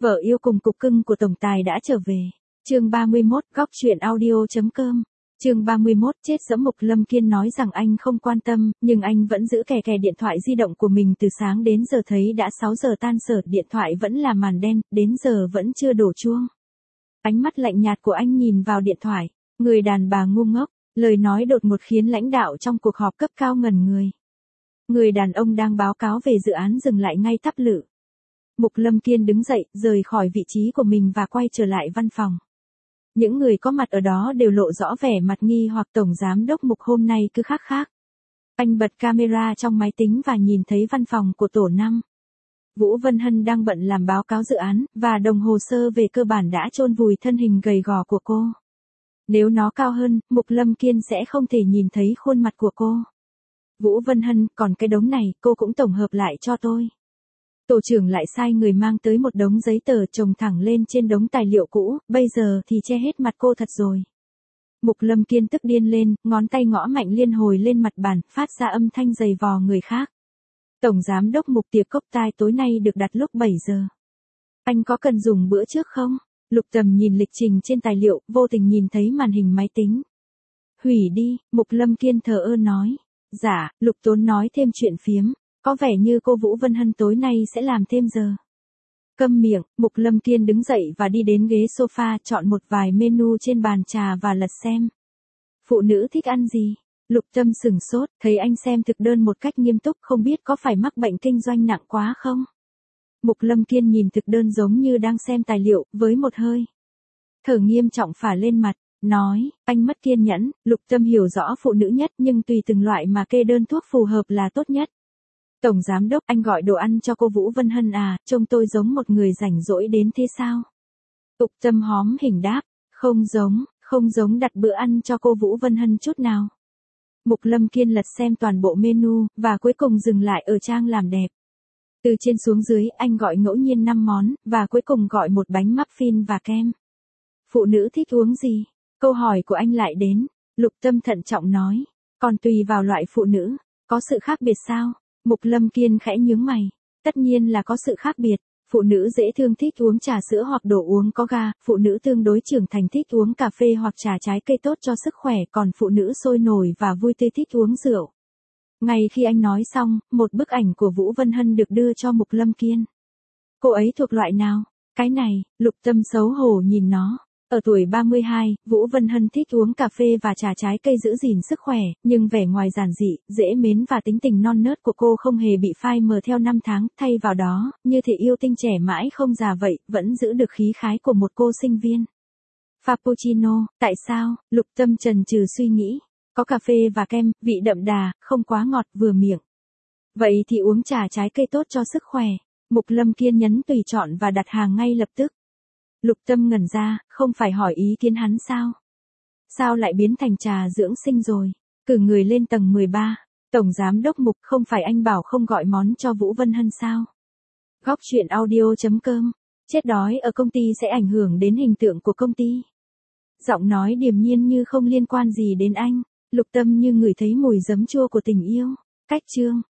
Vợ yêu cùng cục cưng của tổng tài đã trở về. Chương 31, góc truyện audio.com. Chương 31, chết dẫm. Mục Lâm Kiên nói rằng anh không quan tâm, nhưng anh vẫn giữ kè điện thoại di động của mình từ sáng đến giờ, thấy đã 6 giờ tan sở, điện thoại vẫn là màn đen, đến giờ vẫn chưa đổ chuông. Ánh mắt lạnh nhạt của anh nhìn vào điện thoại, người đàn bà ngu ngốc, lời nói đột ngột khiến lãnh đạo trong cuộc họp cấp cao ngẩn người. Người đàn ông đang báo cáo về dự án dừng lại ngay tắp lự. Mục Lâm Kiên đứng dậy, rời khỏi vị trí của mình và quay trở lại văn phòng. Những người có mặt ở đó đều lộ rõ vẻ mặt nghi hoặc. Tổng giám đốc Mục hôm nay cứ khác. Anh bật camera trong máy tính và nhìn thấy văn phòng của tổ 5. Vũ Vân Hân đang bận làm báo cáo dự án, và đồng hồ sơ về cơ bản đã chôn vùi thân hình gầy gò của cô. Nếu nó cao hơn, Mục Lâm Kiên sẽ không thể nhìn thấy khuôn mặt của cô. Vũ Vân Hân, còn cái đống này, cô cũng tổng hợp lại cho tôi. Tổ trưởng lại sai người mang tới một đống giấy tờ chồng thẳng lên trên đống tài liệu cũ, bây giờ thì che hết mặt cô thật rồi. Mục Lâm Kiên tức điên lên, ngón tay gõ mạnh liên hồi lên mặt bàn, phát ra âm thanh dày vò người khác. Tổng giám đốc Mục, tiệc cốc tai tối nay được đặt lúc 7 giờ. Anh có cần dùng bữa trước không? Lục Tầm nhìn lịch trình trên tài liệu, vô tình nhìn thấy màn hình máy tính. Hủy đi, Mục Lâm Kiên thờ ơ nói. Dạ, Lục Tốn nói thêm chuyện phiếm. Có vẻ như cô Vũ Vân Hân tối nay sẽ làm thêm giờ. Câm miệng, Mục Lâm Kiên đứng dậy và đi đến ghế sofa, chọn một vài menu trên bàn trà và lật xem. Phụ nữ thích ăn gì? Lục Tâm sửng sốt, thấy anh xem thực đơn một cách nghiêm túc, không biết có phải mắc bệnh kinh doanh nặng quá không? Mục Lâm Kiên nhìn thực đơn giống như đang xem tài liệu, với một hơi thở nghiêm trọng phả lên mặt, nói, anh mất kiên nhẫn. Lục Tâm hiểu rõ phụ nữ nhất, nhưng tùy từng loại mà kê đơn thuốc phù hợp là tốt nhất. Tổng giám đốc, anh gọi đồ ăn cho cô Vũ Vân Hân à, trông tôi giống một người rảnh rỗi đến thế sao? Lục Tâm hóm hình đáp, không giống đặt bữa ăn cho cô Vũ Vân Hân chút nào. Mục Lâm Kiên lật xem toàn bộ menu, và cuối cùng dừng lại ở trang làm đẹp. Từ trên xuống dưới, anh gọi ngẫu nhiên 5 món, và cuối cùng gọi một bánh muffin và kem. Phụ nữ thích uống gì? Câu hỏi của anh lại đến. Lục Tâm thận trọng nói, còn tùy vào loại phụ nữ, có sự khác biệt sao? Mục Lâm Kiên khẽ nhướng mày. Tất nhiên là có sự khác biệt. Phụ nữ dễ thương thích uống trà sữa hoặc đồ uống có ga, phụ nữ tương đối trưởng thành thích uống cà phê hoặc trà trái cây tốt cho sức khỏe, còn phụ nữ sôi nổi và vui tươi thích uống rượu. Ngay khi anh nói xong, một bức ảnh của Vũ Vân Hân được đưa cho Mục Lâm Kiên. Cô ấy thuộc loại nào? Cái này, Lục Tâm xấu hổ nhìn nó. Ở tuổi 32, Vũ Vân Hân thích uống cà phê và trà trái cây giữ gìn sức khỏe, nhưng vẻ ngoài giản dị, dễ mến và tính tình non nớt của cô không hề bị phai mờ theo năm tháng, thay vào đó, như thể yêu tinh trẻ mãi không già vậy, vẫn giữ được khí khái của một cô sinh viên. Frappuccino, tại sao? Lục Tâm chần chừ suy nghĩ. Có cà phê và kem, vị đậm đà, không quá ngọt vừa miệng. Vậy thì uống trà trái cây tốt cho sức khỏe. Mục Lâm Kiên nhấn tùy chọn và đặt hàng ngay lập tức. Lục Tâm ngẩn ra, không phải hỏi ý kiến hắn sao? Sao lại biến thành trà dưỡng sinh rồi? Cử người lên tầng 13. Tổng giám đốc Mục, không phải anh bảo không gọi món cho Vũ Vân Hân sao? Góc truyện audio.com. Chết đói ở công ty sẽ ảnh hưởng đến hình tượng của công ty. Giọng nói điềm nhiên như không liên quan gì đến anh. Lục Tâm như ngửi thấy mùi giấm chua của tình yêu. Cách chương.